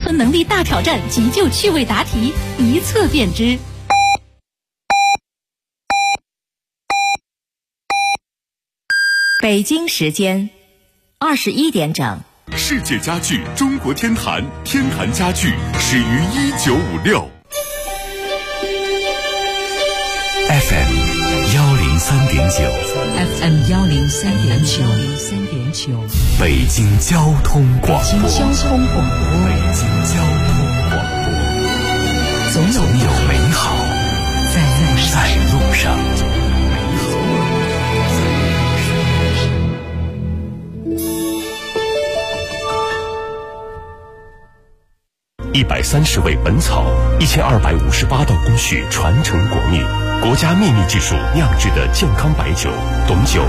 和能力大挑战急救趣味答题，一测便知。 北京时间21点整。 世界家具中国天坛，天坛家具始于1956。 FM 103.9 FM 103.9 北京交通广播。 北京交通广播，总有美好在路上。 130味本草，1258道工序传承国秘，国家秘密技术酿制的健康白酒，董酒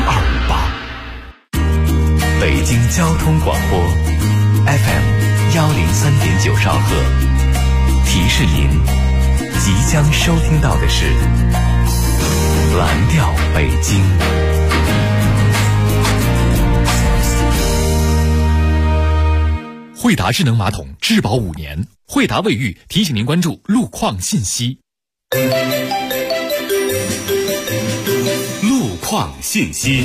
1258。北京交通广播 FM 103.9兆赫，提示您即将收听到的是蓝调北京。 惠达智能马桶质保5年，惠达卫浴提醒您关注路况信息。 路况信息。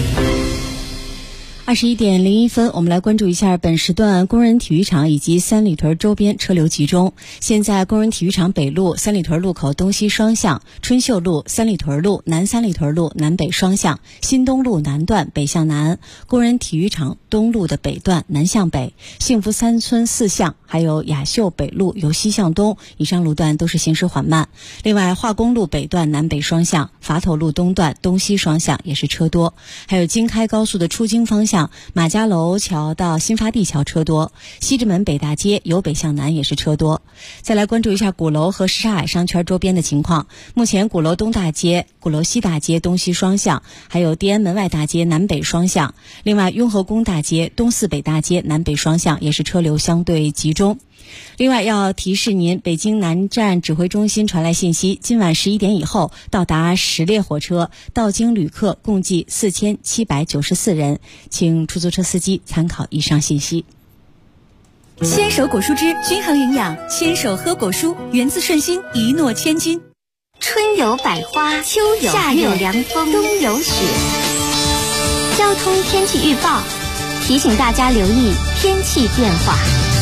21点01分，我们来关注一下本时段工人体育场以及三里屯周边车流集中。现在工人体育场北路三里屯路口东西双向，春秀路三里屯路南三里屯路南北双向，新东路南段北向南，工人体育场东路的北段南向北，幸福三村4向，还有雅秀北路由西向东，以上路段都是行驶缓慢。另外，化工路北段南北双向，垡头路东段东西双向也是车多。还有京开高速的出京方向，马家楼桥到新发地桥车多，西直门北大街由北向南也是车多。再来关注一下鼓楼和什刹海商圈周边的情况。目前鼓楼东大街、鼓楼西大街东西双向，还有地安门外大街南北双向。另外，雍和宫大街、东四北大街南北双向也是车流相对集中。另外要提示您，北京南站指挥中心传来信息，今晚11点以后到达10列火车，到京旅客共计4794人，请出租车司机参考以上信息。 牵手果蔬汁均衡营养，牵手喝果蔬，源自顺心，一诺千金。 春有百花，秋有夏有凉风，冬有雪。交通天气预报提醒大家留意天气变化。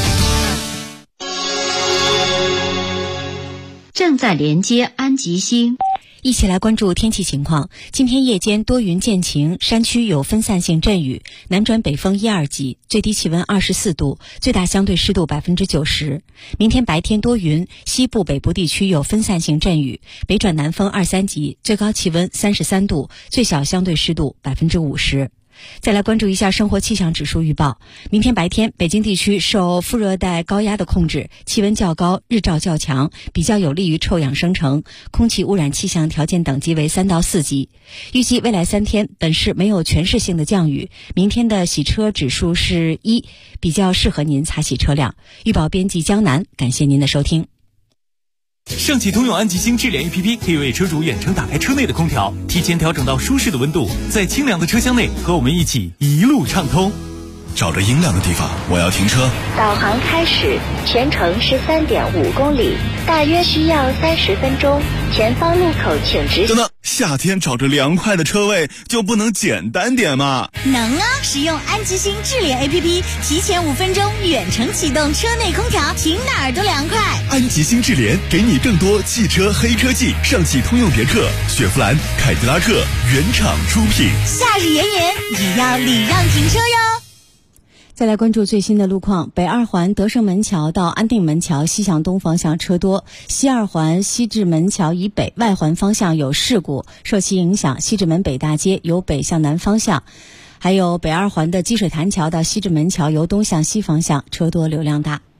正在连接安吉星。 一起来关注天气情况。今天夜间多云见晴，山区有分散性阵雨，南转北风1、2级，最低气温24度，最大相对湿度90%。明天白天多云，西部北部地区有分散性阵雨，北转南风2、3级，最高气温33度，最小相对湿度50%。再来关注一下生活气象指数预报。明天白天，北京地区受副热带高压的控制，气温较高，日照较强，比较有利于臭氧生成，空气污染气象条件等级为3到4级。预计未来3天，本市没有全市性的降雨。明天的洗车指数是1，比较适合您擦洗车辆。预报编辑江南，感谢您的收听。 上汽通用安吉星智联 APP 可以为车主远程打开车内的空调，提前调整到舒适的温度，在清凉的车厢内和我们一起一路畅通。 找着阴凉的地方，我要停车。 导航开始，全程13.5公里，大约需要30分钟。前方路口请直行。 等等，夏天找着凉快的车位就不能简单点吗？ 能啊！使用安吉星智联 APP， 提前5分钟远程启动车内空调，停哪儿都凉快。 安吉星智联给你更多汽车黑科技，上汽通用别克、雪佛兰、凯迪拉克原厂出品。 夏日炎炎，也要礼让停车哟。 再来关注最新的路况。北二环德胜门桥到安定门桥西向东方向车多，西二环西直门桥以北外环方向有事故，受其影响，西直门北大街由北向南方向，还有北二环的积水潭桥到西直门桥由东向西方向车多流量大。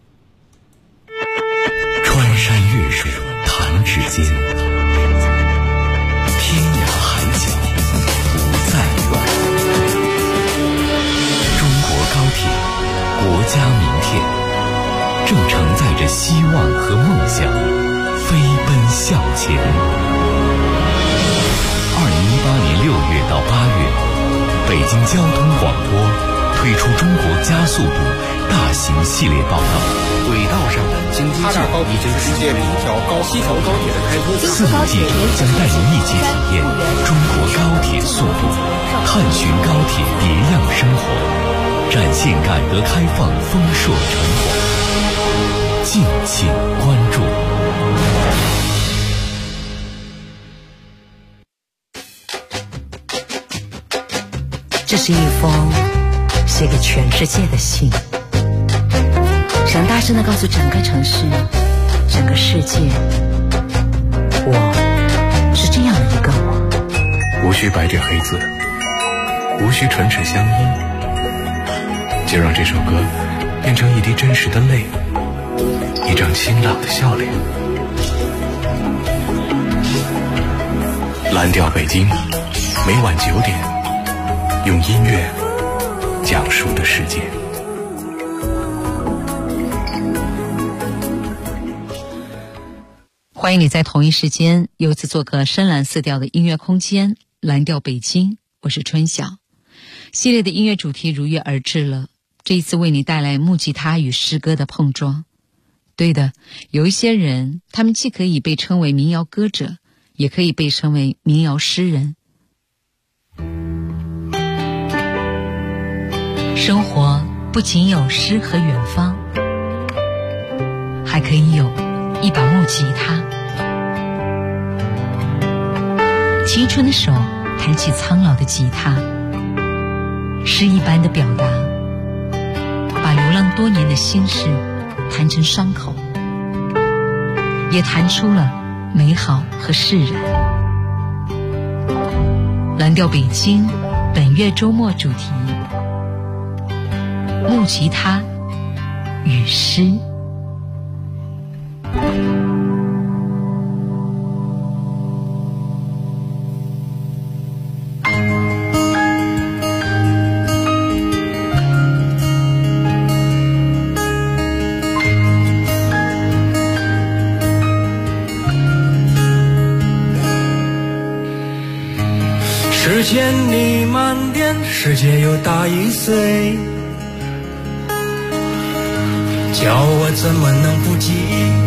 穿山越水弹指间，天涯海角不再远。高铁，国家名片，正承载着希望和梦想，飞奔向前。2018年6月到8月，北京交通广播推出中国加速度大型系列报道，轨道上京机场已经实现一条西条高铁的开通。 4年计将带您一起体验中国高铁速度，探寻高铁别样生活，展现改革开放丰硕成果。敬请关注。 这是一封写给全世界的信，想大声地告诉整个城市、整个世界，我是这样的一个我。 无需白纸黑字，无需唇齿相依，就让这首歌变成一滴真实的泪，一张清朗的笑脸。蓝调北京，每晚9点，用音乐讲述的世界。 欢迎你在同一时间又一次做客深蓝色调的音乐空间，蓝调北京，我是春晓。系列的音乐主题如约而至了，这一次为你带来木吉他与诗歌的碰撞。对的，有一些人，他们既可以被称为民谣歌者，也可以被称为民谣诗人。生活不仅有诗和远方，还可以有一把木吉他。青春的手弹起苍老的吉他，诗一般的表达，把流浪多年的心事弹成伤口，也弹出了美好和释然。蓝调北京本月周末主题：木吉他与诗。 时间你慢点，世界又大1岁，叫我怎么能不记？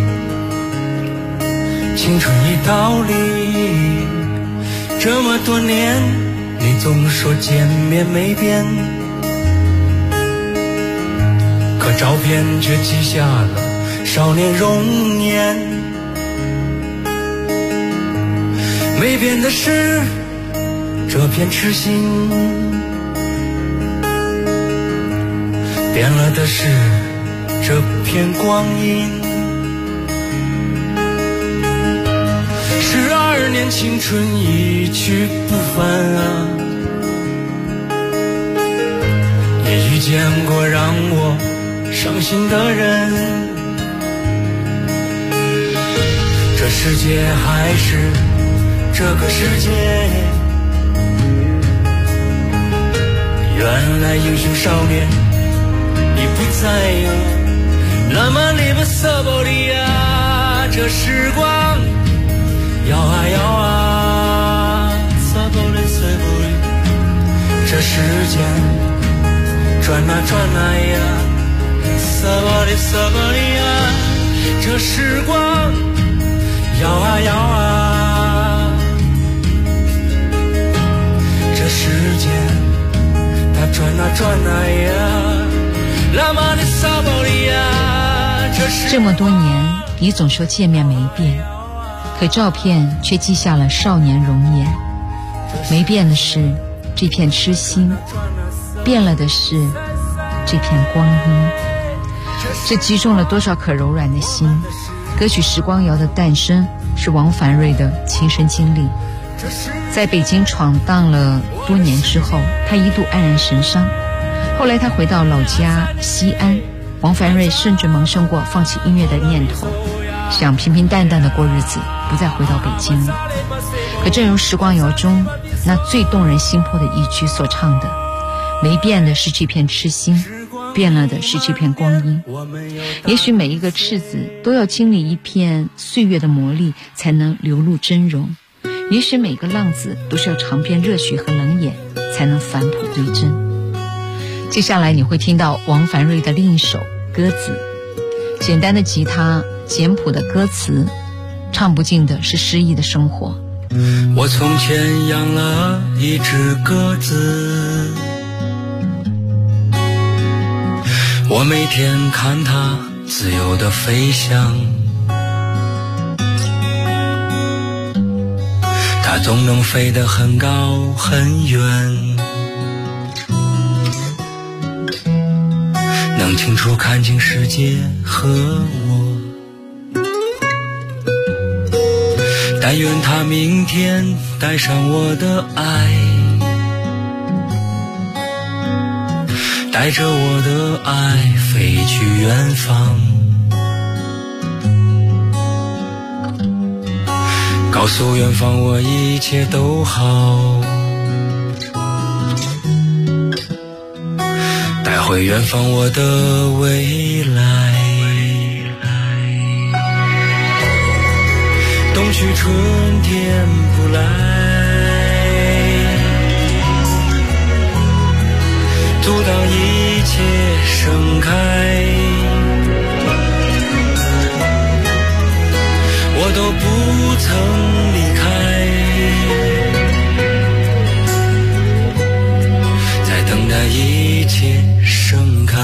青春已倒立，这么多年，你总说见面没变，可照片却记下了少年容颜。没变的是这片痴心，变了的是这片光阴。12年青春一去不返啊，也遇见过让我伤心的人，这世界还是这个世界。原来英雄少年你不在呀，那么你不舍不得呀，这时光摇啊摇啊，舍不得舍不得，这时间转啊转啊呀，舍不得舍不得呀，这时光摇啊摇啊，这时间转啊转啊呀，那么你舍不得呀， 这么多年，你总说见面没变，可照片却记下了少年容颜。没变的是这片痴心，变了的是这片光阴。这击中了多少颗柔软的心。歌曲《时光谣》的诞生是王凡瑞的亲身经历。在北京闯荡了多年之后，他一度黯然神伤。后来他回到老家西安，王凡瑞甚至萌生过放弃音乐的念头，想平平淡淡的过日子，不再回到北京了。可正如《时光谣》中那最动人心魄的一句所唱的，没变的是这片痴心，变了的是这片光阴。也许每一个赤子都要经历一片岁月的磨砺，才能流露真容。也许每个浪子都是要尝遍热血和冷眼，才能返璞归真。接下来你会听到王凡瑞的另一首《鸽子》。 简单的吉他，简朴的歌词，唱不尽的是诗意的生活。 我从前养了一只鸽子，我每天看它自由地飞翔，它总能飞得很高很远，能清楚看清世界和我。但愿它明天带上我的爱，带着我的爱飞去远方，告诉远方我一切都好，带回远方我的未来。冬去春天不来，阻挡一切盛开，我都不曾离开，在等待一切盛开。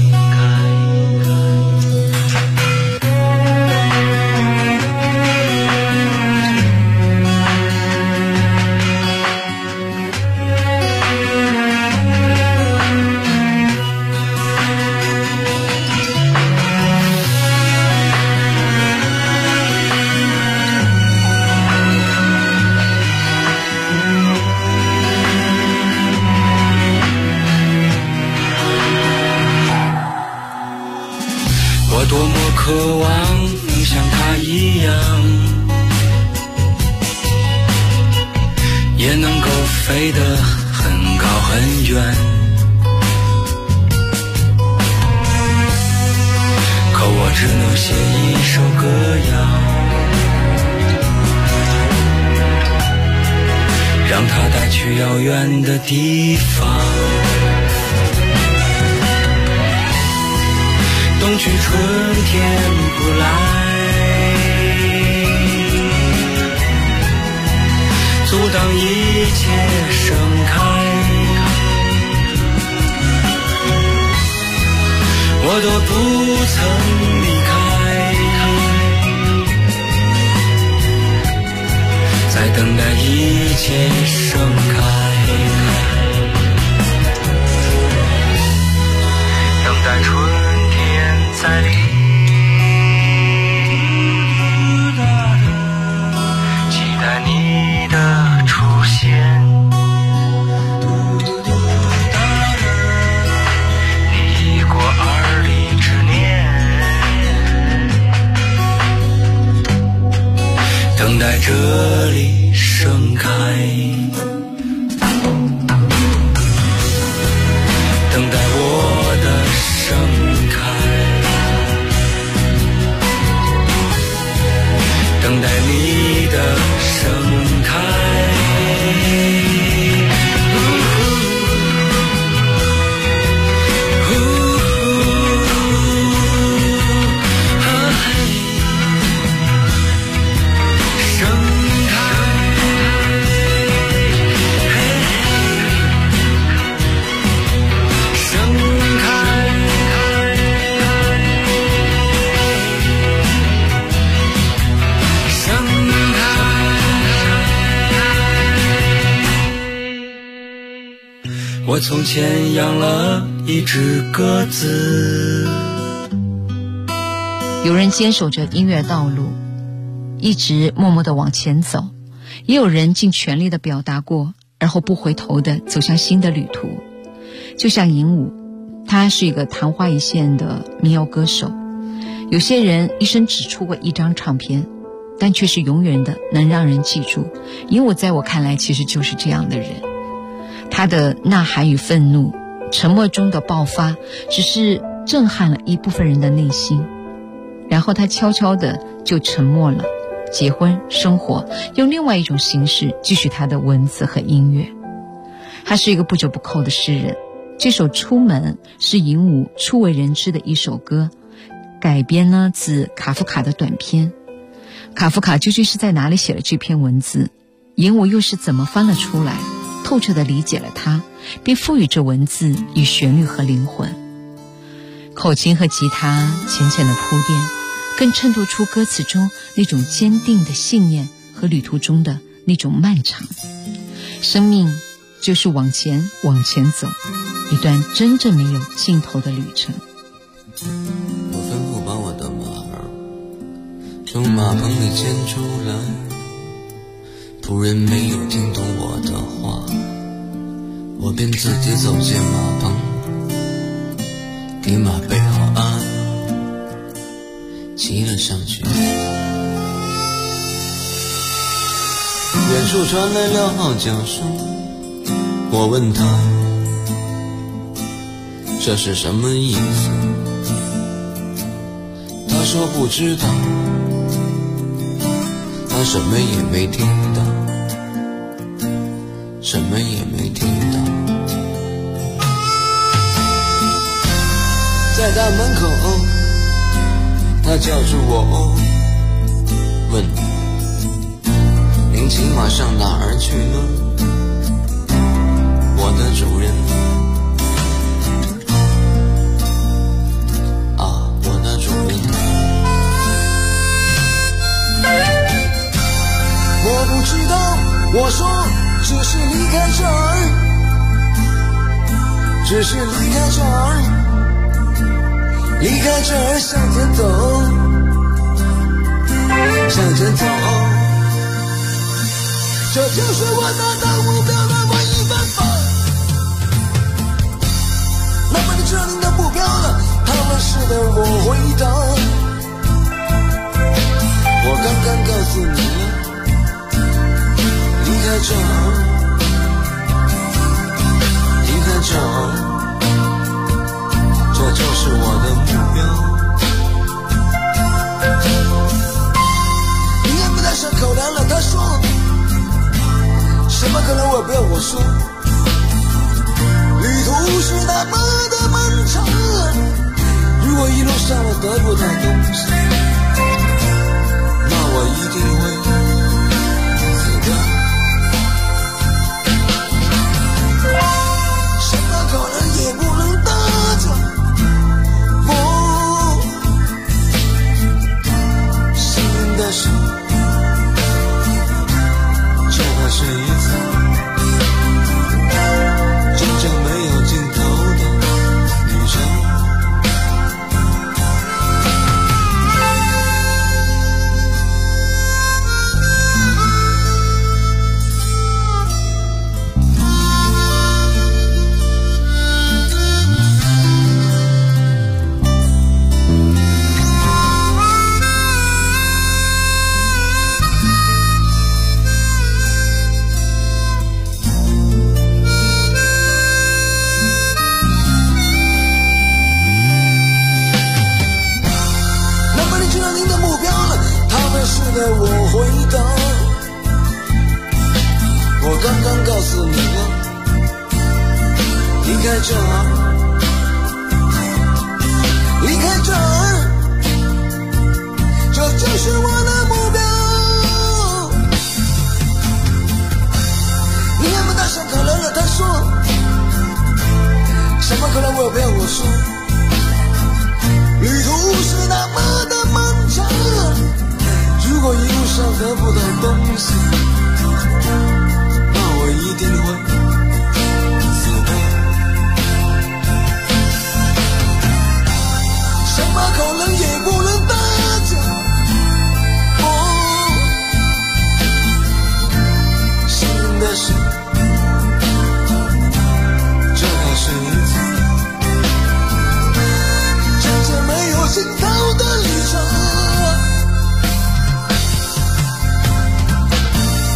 多么渴望能像他一样，也能够飞得很高很远，可我只能写一首歌谣，让它带去遥远的地方。冬去春天不来，阻挡一切盛开，我都不曾离开，在等待一切盛开，等待春在里期待你的出现，你已过而立之年，等待这里盛开，等待我的盛开，等待你的盛开。我从前养了一只鸽子。 有人坚守着音乐道路，一直默默地往前走，也有人尽全力地表达过，而后不回头地走向新的旅途。就像尹武，他是一个昙花一现的民谣歌手。有些人一生只出过一张唱片，但却是永远的能让人记住。尹武在我看来其实就是这样的人，他的呐喊与愤怒，沉默中的爆发，只是震撼了一部分人的内心，然后他悄悄地就沉默了，结婚生活，用另外一种形式继续他的文字和音乐。他是一个不折不扣的诗人。这首《出门》是尹武初为人知的一首歌， 改编呢自卡夫卡的短篇。卡夫卡究竟是在哪里写了这篇文字？言我又是怎么翻了出来，透彻地理解了它，并赋予这文字以旋律和灵魂。口琴和吉他浅浅的铺垫，更衬托出歌词中那种坚定的信念和旅途中的那种漫长。生命就是往前走，一段真正没有尽头的旅程。 我吩咐把我的马儿从马棚里牵出来，仆人没有听懂我的话，我便自己走进马棚，给马备好鞍，骑了上去。远处传来了号角声，我问他这是什么意思，他说不知道，他什么也没听到，什么也没听到。在大门口，他叫住我，问您骑马上哪儿去了，我的主人啊，我的主人。我不知道，我说只是离开这儿，只是离开这儿，离开这儿向前走，向前走，这就是我达到目标的唯一办法。那么你知道您的目标了？他们是的，我回答，我刚刚告诉你了，离开这儿，离开这儿，这就是我的目标。你也不再上口粮了，他说什么可能我不要我说，旅途是那么的漫长，如果一路上我得不到东西，那我一定会死掉。什么可能也不能打着我幸运的是，这个是一次真正没有尽头的旅程。我回答，我刚刚告诉你了，离开这儿，离开这儿，这就是我的目标。你也不大声可能了，他说什么可能我也不要我说，旅途是那么的漫长，如果一路上得不到东西，那我一定会死的。什么可能也不能打着我幸运的是，这还是一次真正没有尽头的旅程。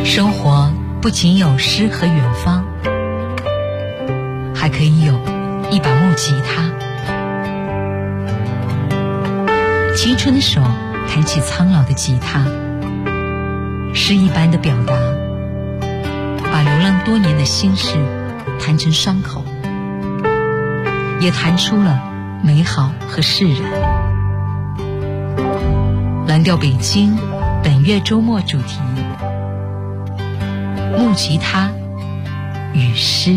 生活不仅有诗和远方，还可以有一把木吉他。青春的手弹起苍老的吉他，诗一般的表达，把流浪多年的心事弹成伤口，也弹出了美好和释然。蓝调北京本月周末主题：木吉他与诗。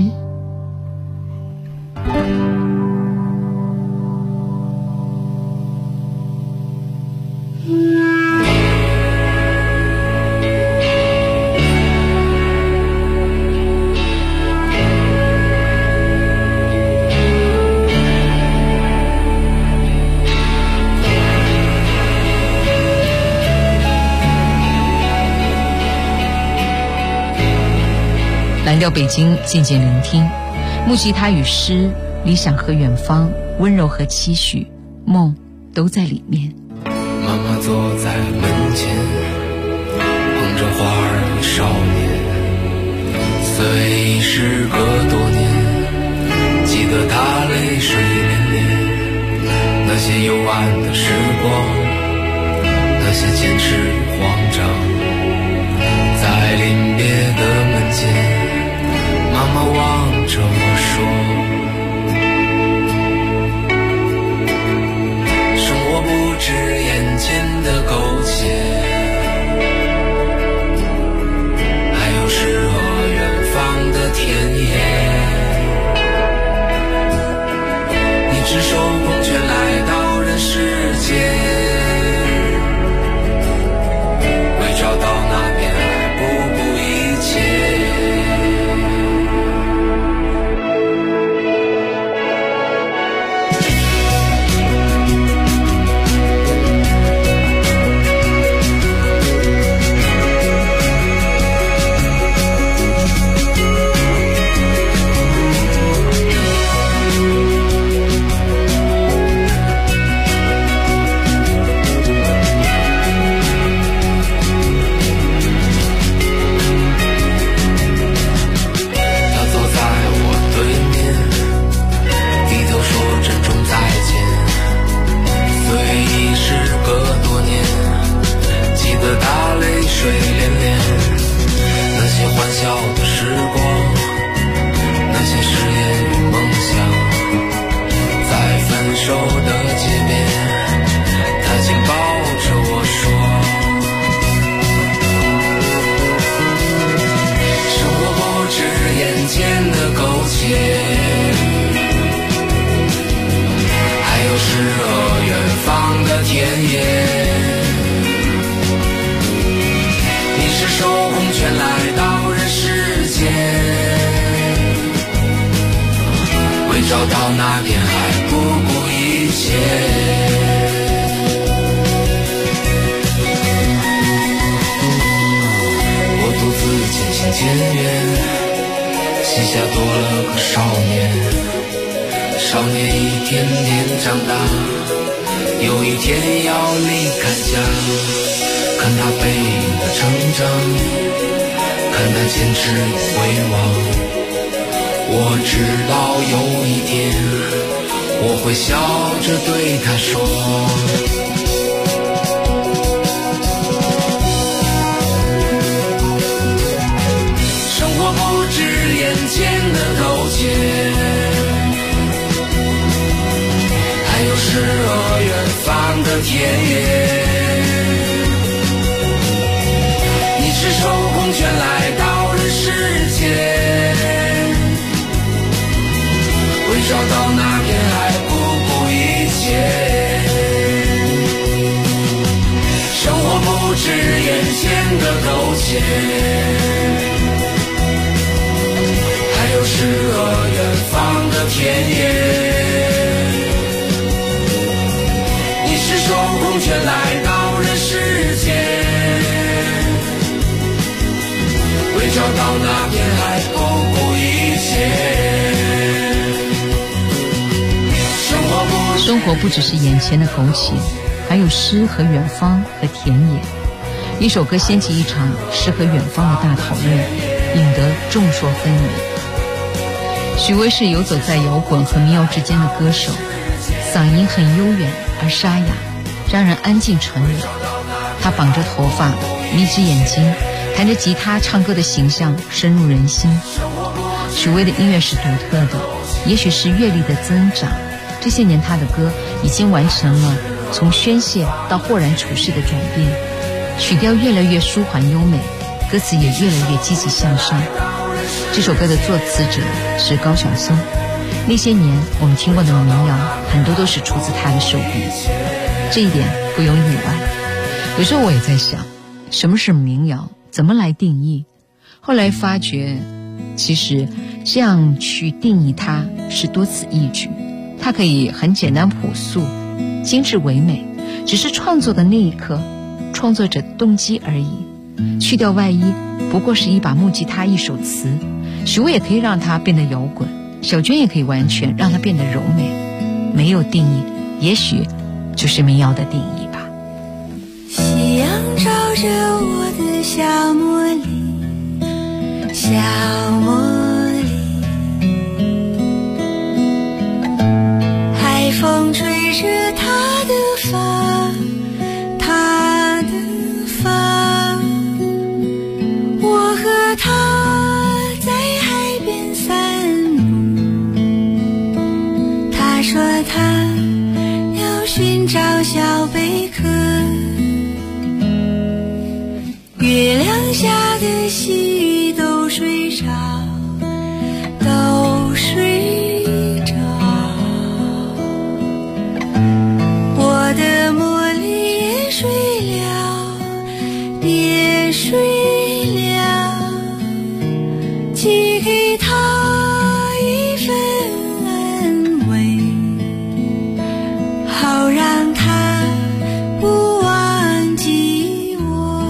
蓝调北京，渐渐聆听，木吉他与诗，理想和远方，温柔和期许，梦都在里面。 妈妈坐在门前，捧着花儿少年，虽时隔多年，记得他泪水涟涟，那些幽暗的时光，那些坚持与慌张，在临别的门前，妈妈望着我说，生活不止眼前的苟且，还有诗和远方的田野。你赤手空拳来到人世间，为找到那片爱不顾一切。水涟涟，那些欢笑的时光，那些誓言与梦想，在分手的街边，他紧抱着我说，生活不止眼前的苟且，还有诗和远方的田野。赤手空拳来到人世间，为找到那片海不顾一切。我独自渐行渐远，膝下多了个少年，少年一天天长大，有一天要离开家。看他背影的成长，看他坚持与回望，我知道有一天我会笑着对他说，生活不止眼前的苟且，还有诗和远方的田野。赤手空拳来到人世间，为找到那片海不顾一切。生活不止眼前的苟且，还有诗和远方的田野。你赤手空拳来到人世间，为找到那片海不顾一切。生活不只是眼前的苟且，还有诗和远方和田野。 一首歌掀起一场诗和远方的大讨论，引得众说纷纭。许巍是游走在摇滚和民谣之间的歌手，嗓音很悠远而沙哑，让人安静沉稳。他绑着头发，眯着眼睛，弹着吉他唱歌的形象深入人心。许巍的音乐是独特的，也许是阅历的增长，这些年他的歌已经完成了从宣泄到豁然处世的转变，曲调越来越舒缓优美，歌词也越来越积极向上。这首歌的作词者是高晓松，那些年我们听过的民谣很多都是出自他的手笔，这一点不容意外。有时候我也在想，什么是民谣，怎么来定义？后来发觉其实这样去定义它是多此一举，它可以很简单朴素，精致唯美，只是创作的那一刻，创作者动机而已。去掉外衣，不过是一把木吉他，一首词。许巍也可以让它变得摇滚，小娟也可以完全让它变得柔美。没有定义，也许就是民谣的定义吧。 夕阳照着我的小茉莉，小茉莉，海风吹着她的发，她的发，我和她在海边散步，她说她要寻找小贝壳，月亮下的细雨都睡着，都睡着，我的茉莉也睡了，也睡了，寄给她一份安慰，好让她不忘记我。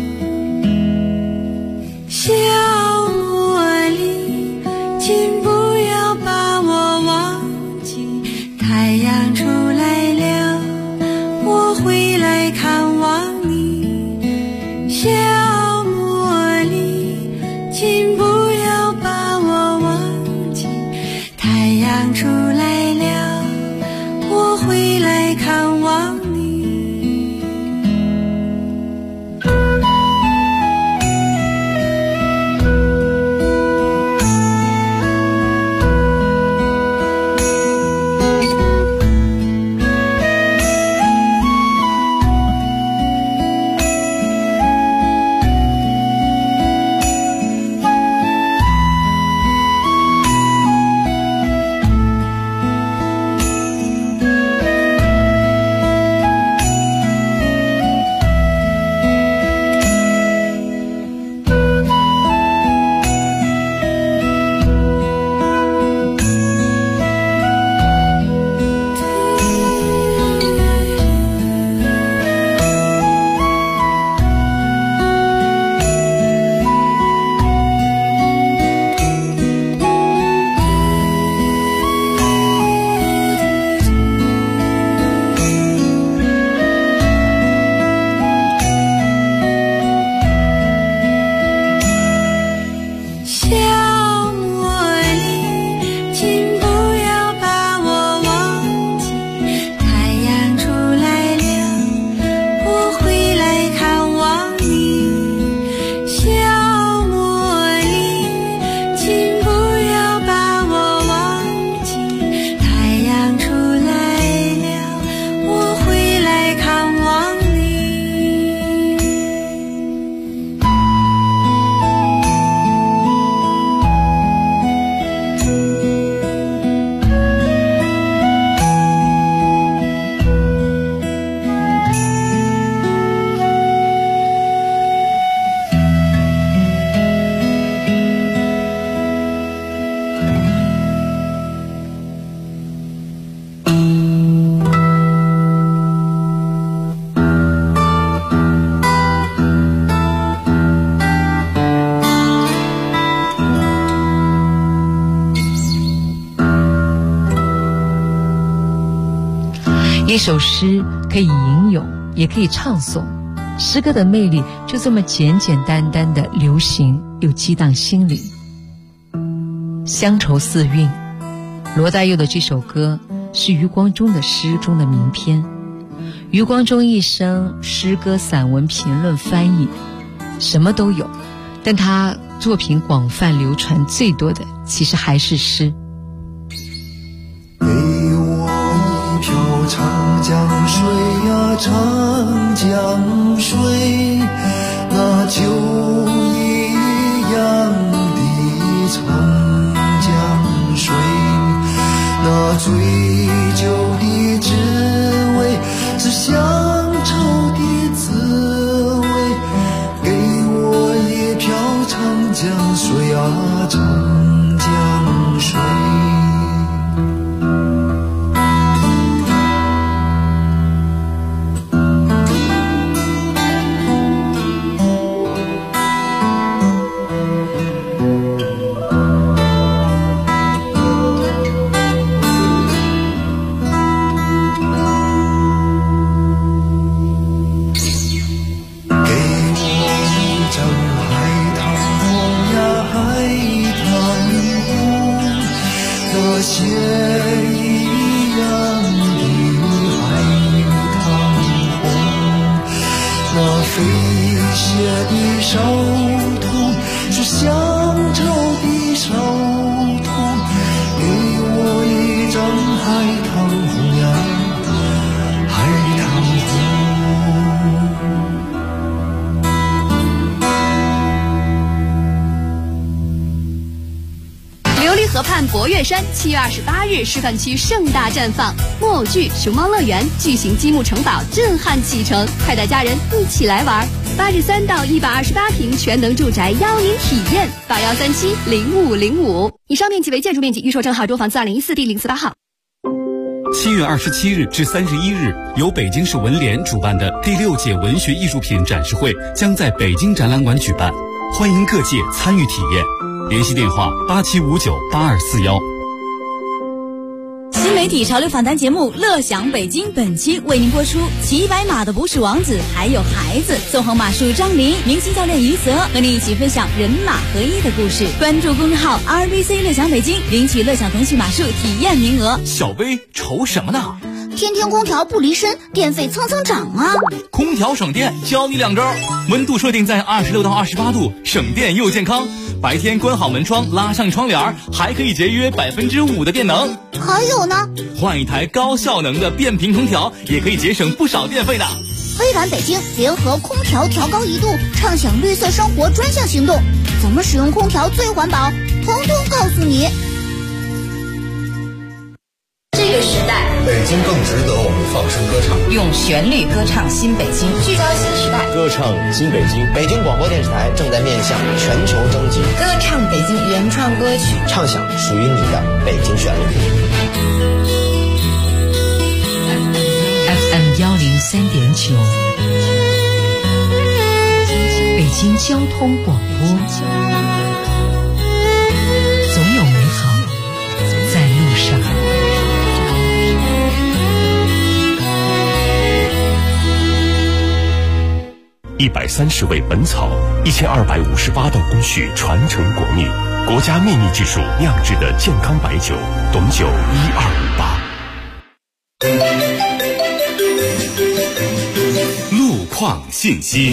小茉莉，请不要把我忘记，太阳出来了，我会来看望你。小茉莉，请不要把我忘记，太阳出来了，我会来看望你。 一首诗可以吟咏，也可以唱诵， 诗歌的魅力就这么简简单单的流行又激荡心灵。乡愁四韵，罗大佑的这首歌是余光中的诗中的名篇。余光中一生诗歌、散文、评论、翻译，什么都有，但他作品广泛流传最多的其实还是诗。 给我一瓢长江水呀，长江水，那酒一样的长江水，那醉酒的滋味是乡愁的滋味。给我一瓢长江水啊，长江水。 河畔博岳山7月28日示范区盛大绽放，木偶剧、熊猫乐园、巨型积木城堡震撼启程，快带家人一起来玩。83到128平全能住宅邀您体验，81370505。以上面积为建筑面积，预售证号中房子2014第048号。 7月27日至31日，由北京市文联主办的第6届文学艺术品展示会将在北京展览馆举办，欢迎各界参与体验。联系电话87598241。 新媒体潮流访谈节目《乐享北京》本期为您播出。骑白马的不是王子，还有孩子。纵横马术张琳，明星教练于泽和你一起分享人马合一的故事。关注公众号 RBC 乐享北京，领取乐享腾讯马术体验名额。 小薇愁什么呢？ 天天空调不离身，电费蹭蹭涨啊！ 空调省电，教你2招：温度设定在26到28度，省电又健康。白天关好门窗，拉上窗帘，还可以节约5%的电能。 还有呢， 换一台高效能的变频空调，也可以节省不少电费的。 微软北京联合空调调高1度，畅享绿色生活专项行动，怎么使用空调最环保，统统告诉你。 这个时代， 北京更值得我们放声歌唱， 用旋律歌唱新北京，聚焦新时代， 歌唱新北京。 北京广播电视台正在面向全球征集歌唱北京原创歌曲， 畅享属于你的北京旋律。 FM 103.9，北京交通广播，总有美好在路上。 130味本草，1258道工序传承国秘，国家秘密技术酿制的健康白酒，董酒1258。路况信息。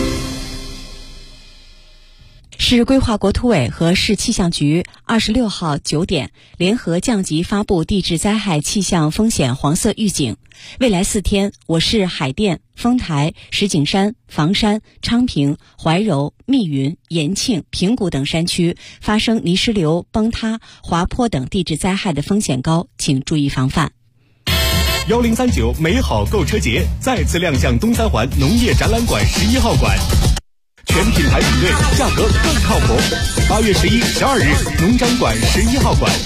市规划国土委和市气象局26号9点联合降级发布地质灾害气象风险黄色预警。未来4天，我市海淀、丰台、石景山、房山、昌平、怀柔、密云、延庆、平谷等山区发生泥石流、崩塌、滑坡等地质灾害的风险高，请注意防范。 1039美好购车节再次亮相东三环农业展览馆11号馆，全品牌比对，价格更靠谱。8月11、12日，农展馆11号馆。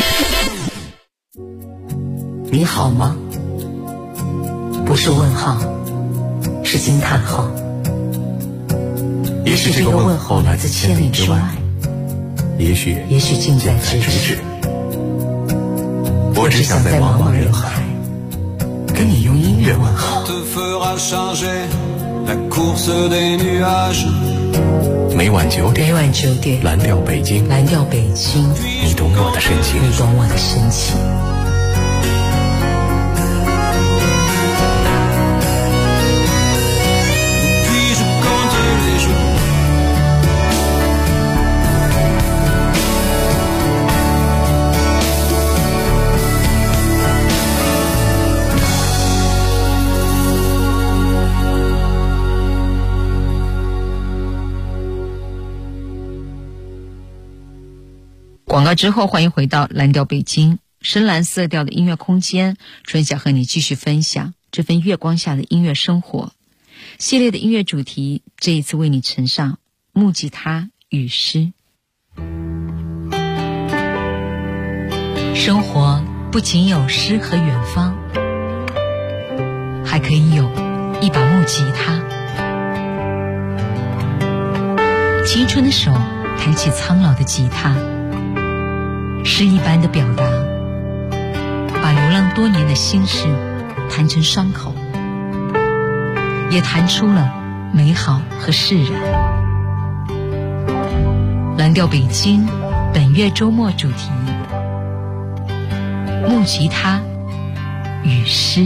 你好吗？不是问号，是惊叹号。 也许这个问候来自千里之外，也许近在咫尺。我只想在茫茫人海跟你用音乐问好。 每晚9点，蓝调北京， 蓝调北京， 你懂我的深情， 你懂我的深情。 广告之后，欢迎回到蓝调北京，深蓝色调的音乐空间。春晓和你继续分享这份月光下的音乐生活系列的音乐主题，这一次为你呈上木吉他与诗。生活不仅有诗和远方，还可以有一把木吉他。青春的手抬起苍老的吉他，诗一般的表达，把流浪多年的心事弹成伤口，也弹出了美好和释然。蓝调北京本月周末主题：木吉他与诗。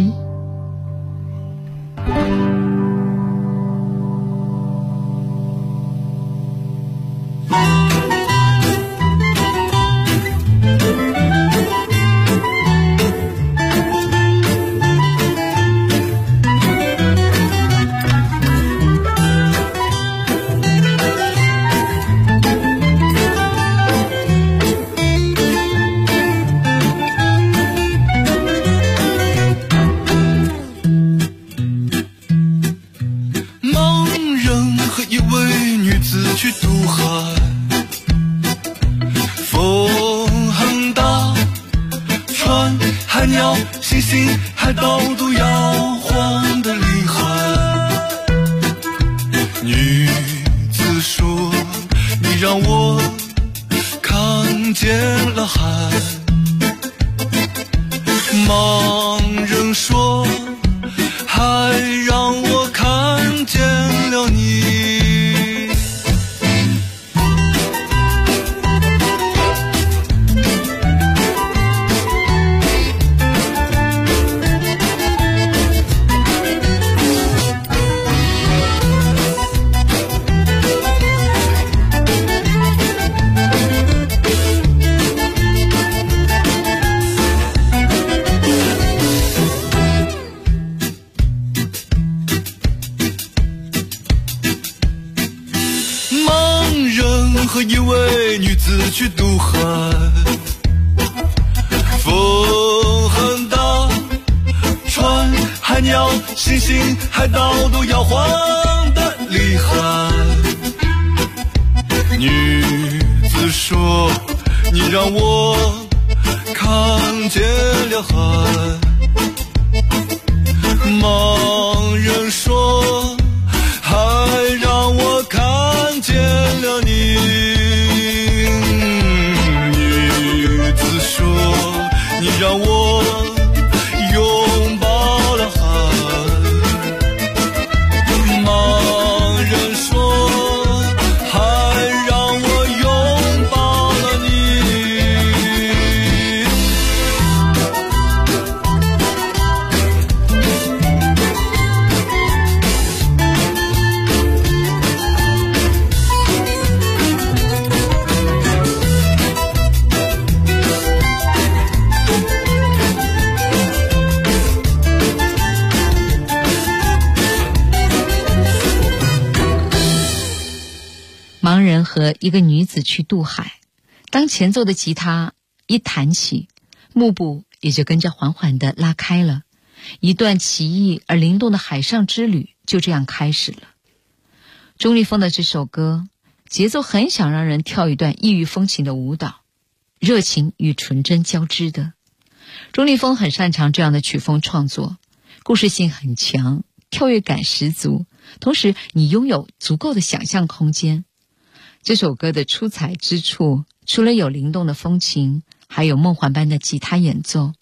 盲人和一个女子去渡海，当前奏的吉他一弹起，幕布也就跟着缓缓地拉开了，一段奇异而灵动的海上之旅就这样开始了。钟立风的这首歌节奏很想让人跳一段异域风情的舞蹈，热情与纯真交织的。钟立风很擅长这样的曲风创作，故事性很强，跳跃感十足，同时你拥有足够的想象空间。这首歌的出彩之处，除了有灵动的风情，还有梦幻般的吉他演奏，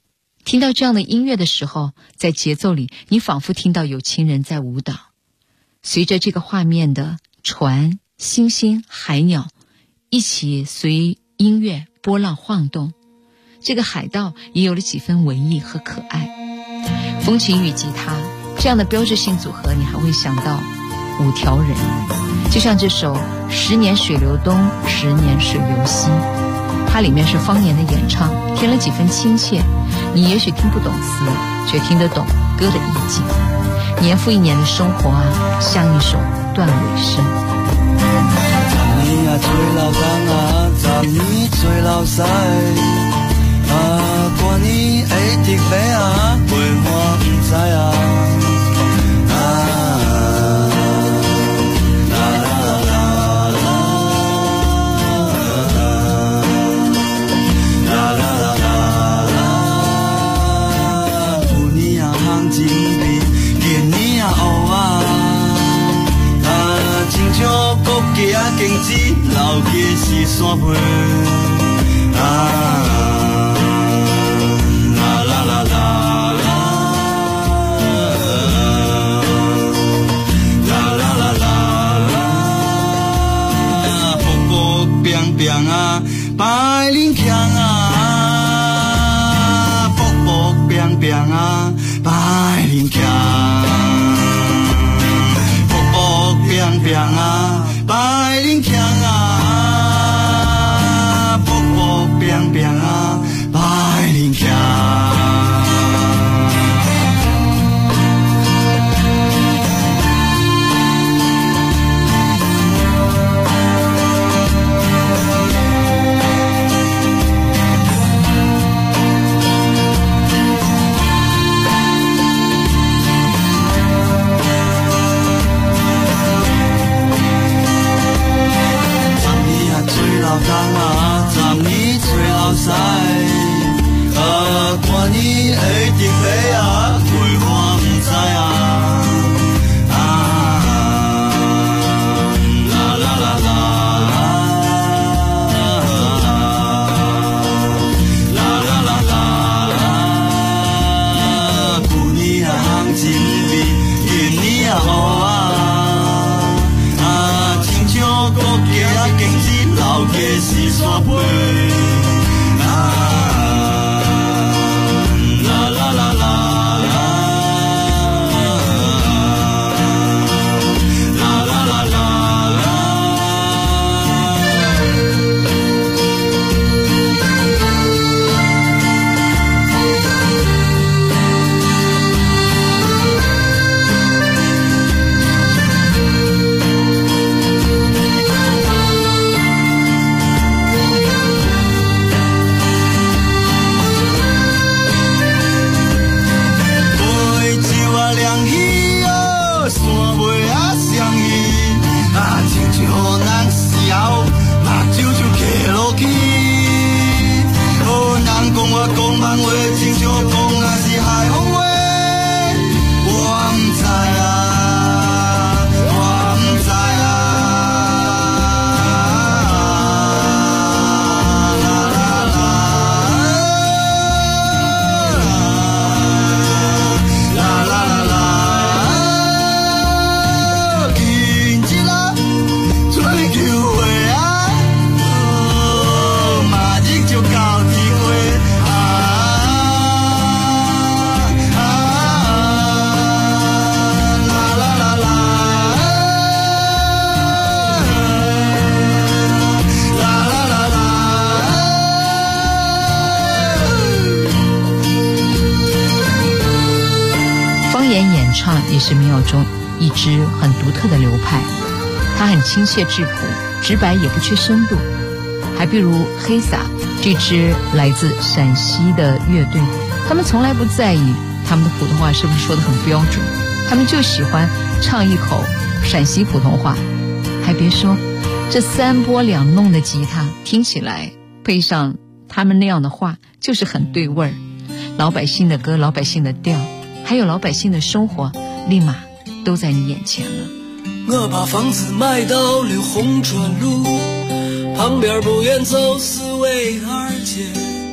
听到这样的音乐的时候，在节奏里你仿佛听到有情人在舞蹈。随着这个画面的船、星星、海鸟一起随音乐波浪晃动，这个海盗也有了几分文艺和可爱。风琴与吉他这样的标志性组合，你还会想到五条人，就像这首10年水流东，10年水流西，它里面是方言的演唱，添了几分亲切，你也许听不懂词，却听得懂歌的意境。年复一年的生活啊，像一首断尾声。 10年啊做老公啊，10年做老师啊，过年会得买啊，陪我不知啊。经济老家是山坡啊，啦啦啦啦啦，啦啦啦啦啦，步步平平啊，百灵强啊，步步平平啊，百灵强，步步平平啊。百灵强啊，步步平平啊，百灵强。老公啊，10年做老师，过年会得买啊，陪我不知啊，啦啦啦啦啦，啦啦啦啦，旧年啊行真美，今年啊好啊，亲像国家经济。老家是山坡啊，啦啦啦啦啦，啦啦啦啦啦。也是民谣中一支很独特的流派，它很亲切质朴，直白也不缺深度。还比如黑撒这支来自陕西的乐队，他们从来不在意他们的普通话是不是说得很标准，他们就喜欢唱一口陕西普通话。还别说，这3拨2弄的吉他听起来配上他们那样的话，就是很对味儿。老百姓的歌，老百姓的调，还有老百姓的生活，立马都在你眼前了。 我把房子买到了红砖路，旁边不远走4维2街，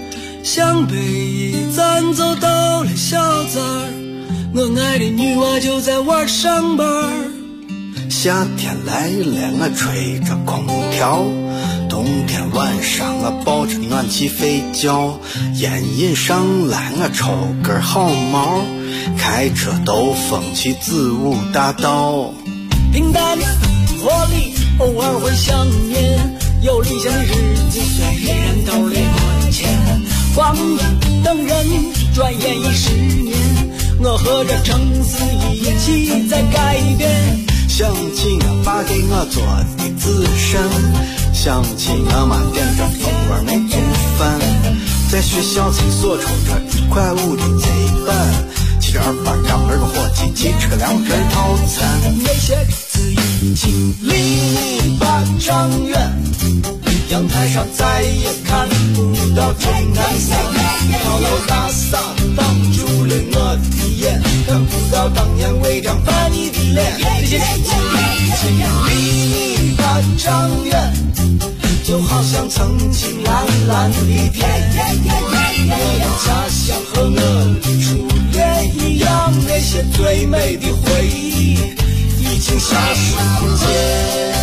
向北一站走到了小寨儿，我爱的女娃就在玩上班。 夏天来了，我吹着空调，冬天晚上我抱着暖气睡觉，烟瘾上来我抽根好毛，开车兜风去子午大道。 平淡活力偶尔会想念，有理想的日子虽然兜里没钱，光阴等人转眼已10年，我和这城市一起在改变。 想起我爸给我做的紫参，想起我妈点着蜂窝煤做饭，在学校厕所抽着1块5的贼板，骑着2班长儿的伙计骑车2根套餐。 那些字已经离你8丈远，阳台上再也看不到钟南山，高楼大厦挡住了我的眼，看不到当年违章把你的脸。这些日子已经离你8丈远，就好像曾经蓝蓝的天，我的家乡和我的初恋一样，那些最美的回忆已经消失不见。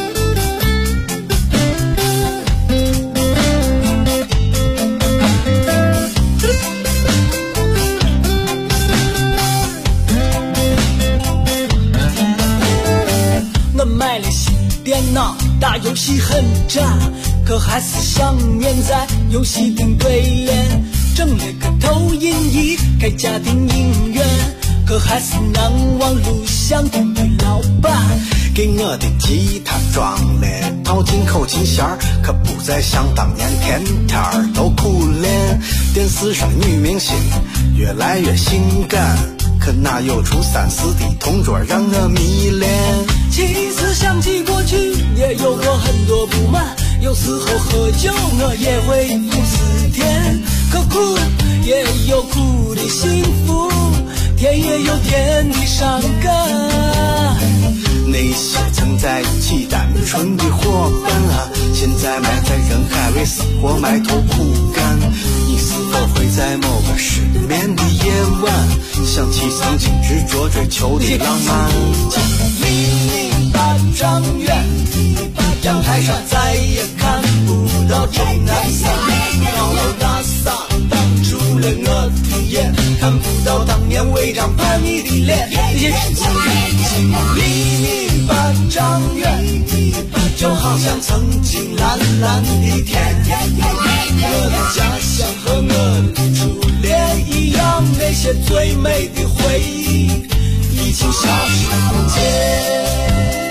我买了新电脑，打游戏很渣，可还是想念在游戏厅对联。整了个投影仪，开家庭影院，可还是难忘录像厅的老板。 给我的吉他装了套进口琴弦儿，可不再像当年天天都苦练。电视上女明星越来越性感，可哪有出3、4的同桌让我迷恋。 其实想起过去也有过很多不满，有时候喝酒我也会苦思甜，可苦也有苦的幸福，甜也有甜的伤感。 那些曾在一起单纯的伙伴啊，现在埋在人海为死活埋头苦干。你是否会在某个失眠的夜晚，想起曾经执着追求的浪漫？ 离你8丈远，阳台上再也看不到钟南山，高楼大厦挡住了我的眼，看不到当年违章叛逆的脸。那些日子已经离你8丈远，就好像曾经蓝蓝的天，我的家乡和我的初恋一样，那些最美的回忆已经消失不见。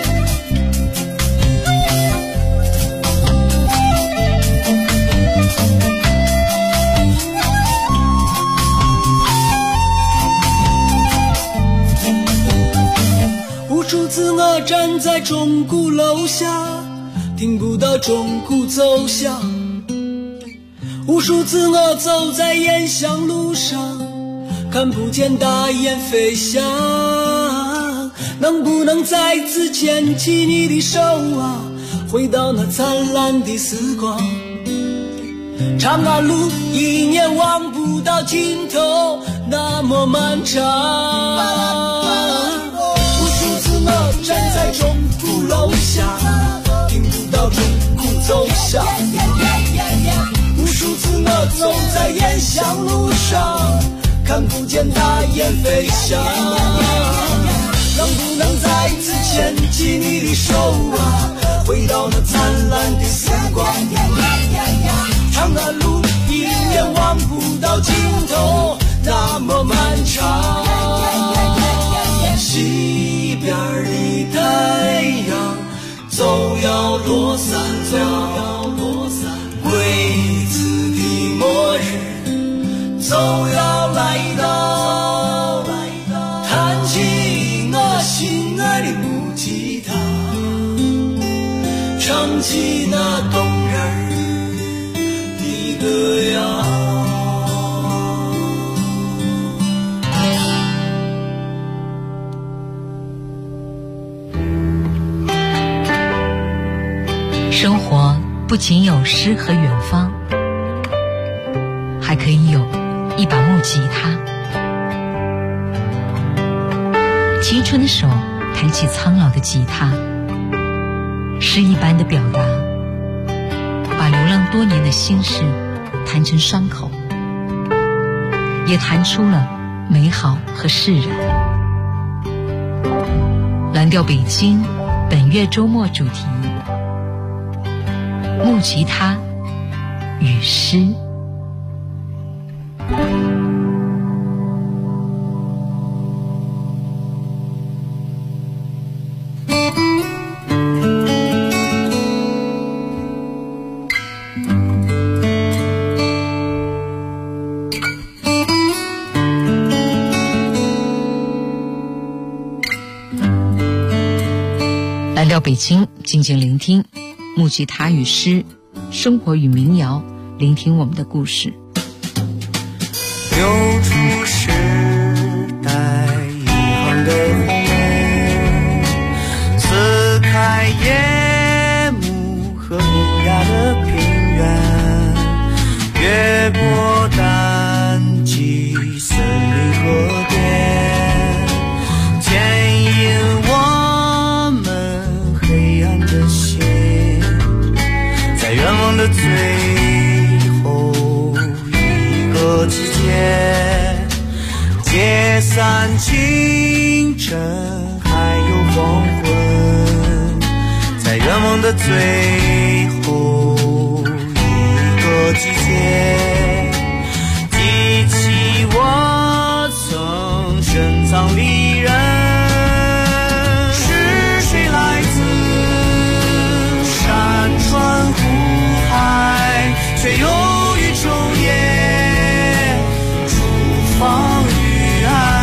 无数次我站在钟鼓楼下，听不到钟鼓奏响。无数次我走在烟香路上，看不见大雁飞翔。能不能再次牵起你的手啊，回到那灿烂的时光。长安路一年望不到尽头，那么漫长。无数次我站在钟鼓楼下，听不到钟鼓奏响。无数次我走在烟香路上，看不见大雁飞翔。能不能再次牵起你的手啊，回到那灿烂的时光。长安路一眼望不到尽头，那么漫长。西边的太阳总要落山，鬼子的末日总要来到。弹起我心爱的木吉他，唱起那动人的歌谣。 生活不仅有诗和远方， 还可以有一把木吉他。青春的手弹起苍老的吉他，诗一般的表达，把流浪多年的心事弹成伤口，也弹出了美好和释然。蓝调北京本月周末主题：木吉他与诗。来到北京，静静聆听木吉他与诗，生活与民谣，聆听我们的故事。 流出时代银行的红梅，撕开夜幕和优雅的平原，越过淡季森林河边，牵引我们黑暗的心，在愿望的最后一个季节，解散清晨还有黄昏，在愿望的最后一个季节，记起我曾深藏离人。是谁来自山川湖海，却又于昼夜厨房与爱。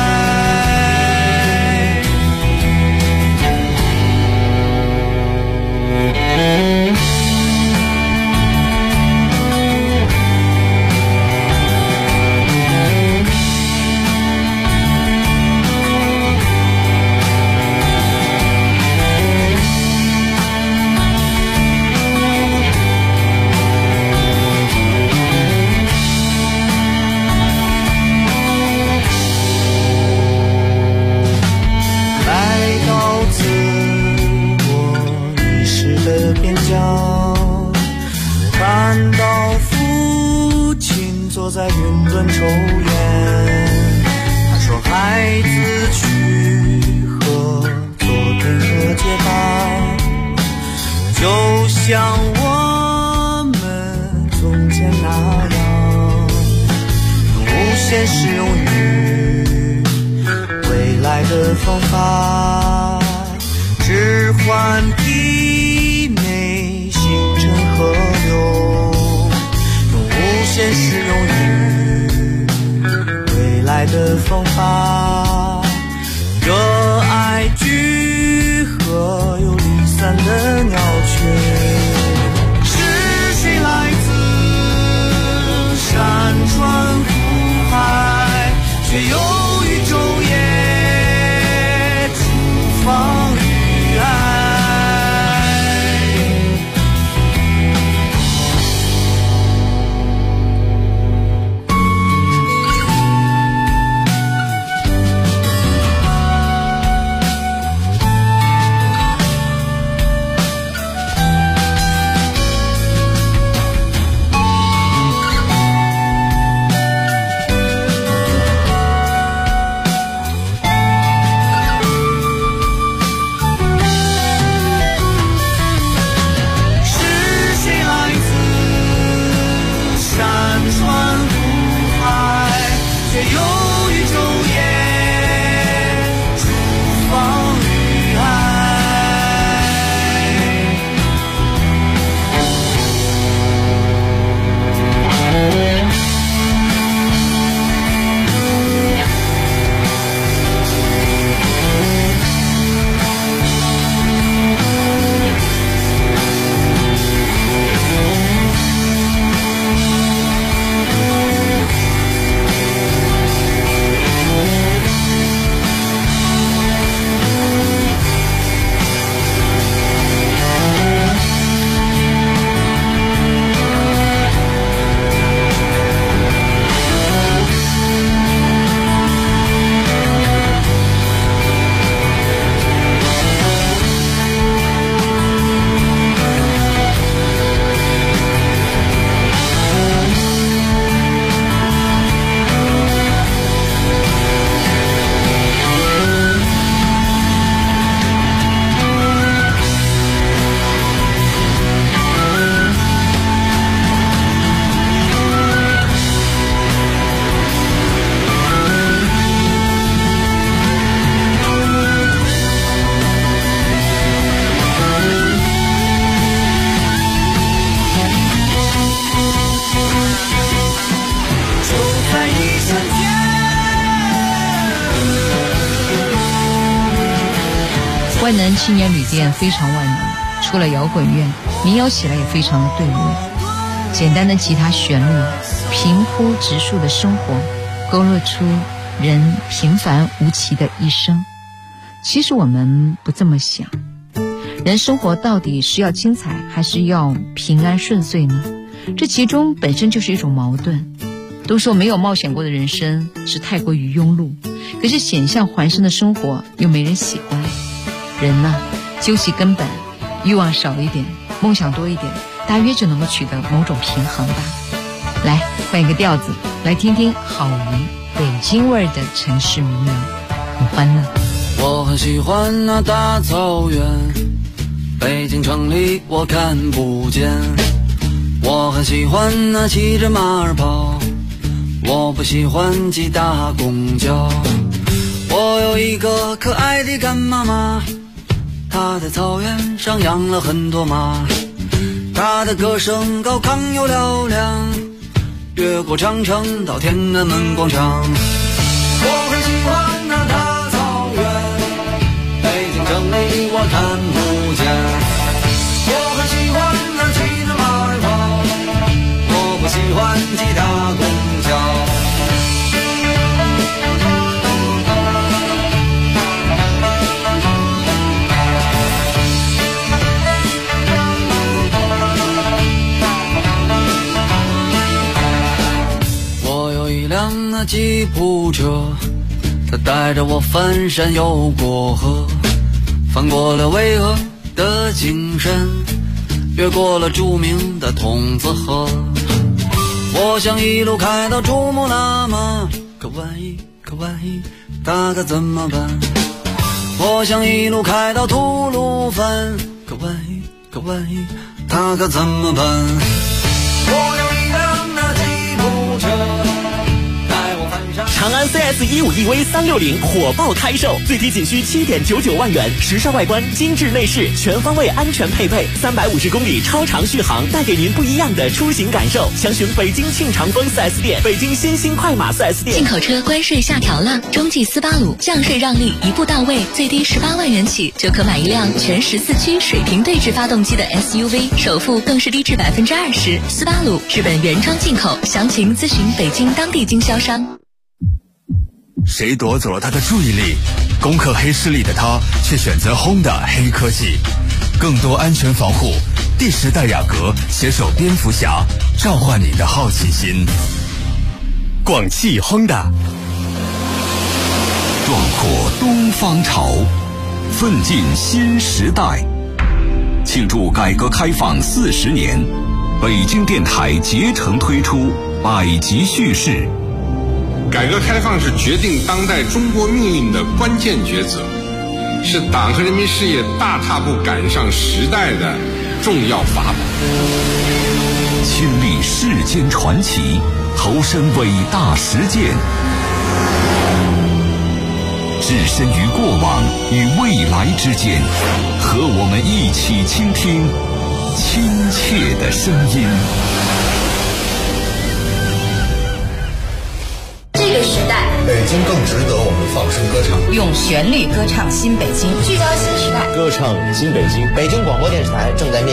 看到父亲坐在云端抽烟，他说孩子去和昨天和解吧，就像我们从前那样，用无限适用于未来的方法，置换体内星辰河流，用无限适用于未来的方法，热爱聚合又离散的鸟群。是谁来自山川湖海，却又于昼夜厨房与爱。 万能青年旅店非常万能，除了摇滚乐，民谣起来也非常的对味。简单的吉他旋律，平铺直述的生活，勾勒出人平凡无奇的一生。其实我们不这么想，人生活到底是要精彩还是要平安顺遂呢？这其中本身就是一种矛盾。都说没有冒险过的人生是太过于庸碌，可是险象环生的生活又没人喜欢。人呢，究其根本，欲望少一点，梦想多一点，大约就能够取得某种平衡吧。来，换一个调子，来听听郝云北京味的城市民谣，很欢乐。 我很喜欢那大草原，北京城里我看不见。我很喜欢那骑着马儿跑，我不喜欢挤大公交。我有一个可爱的干妈妈，她在草原上养了很多马，她的歌声高亢又嘹亮，越过长城到天安门广场。我很喜欢那大草原，北京城里我看不见。我很喜欢那骑着马儿跑，我不喜欢挤大公交。我有一辆那吉普车，它带着我翻山又过河，翻过了巍峨的景山，越过了著名的筒子河。我想一路开到珠穆朗玛，可万一它可怎么办？我想一路开到吐鲁番，可万一它可怎么办？我有一辆那吉普车， 长安 CS15EV 360火爆开售，最低仅需7.99万元，时尚外观，精致内饰，全方位安全配备，350公里超长续航，带给您不一样的出行感受。详询北京庆长丰 4S 店、北京新兴快马 4S 店。 进口车关税下调了，中继斯巴鲁降税让利一步到位，最低18万元起就可买一辆全14驱水平对置发动机的 SUV， 首付更是低至20%。斯巴鲁日本原装进口，详情咨询北京当地经销商。 谁夺走了他的注意力？攻克黑势力的他却选择 Honda 黑科技，更多安全防护。第10代雅阁携手蝙蝠侠，召唤你的好奇心。广汽 Honda， 壮阔东方潮，奋进新时代。庆祝改革开放40年，北京电台竭诚推出百集叙事。 改革开放是决定当代中国命运的关键抉择，是党和人民事业大踏步赶上时代的重要法宝。 亲历世间传奇，投身伟大实践，置身于过往与未来之间，和我们一起倾听亲切的声音。 这个时代， 北京更值得我们放声歌唱， 用旋律歌唱新北京，聚焦新时代， 歌唱新北京。北京广播电视台正在面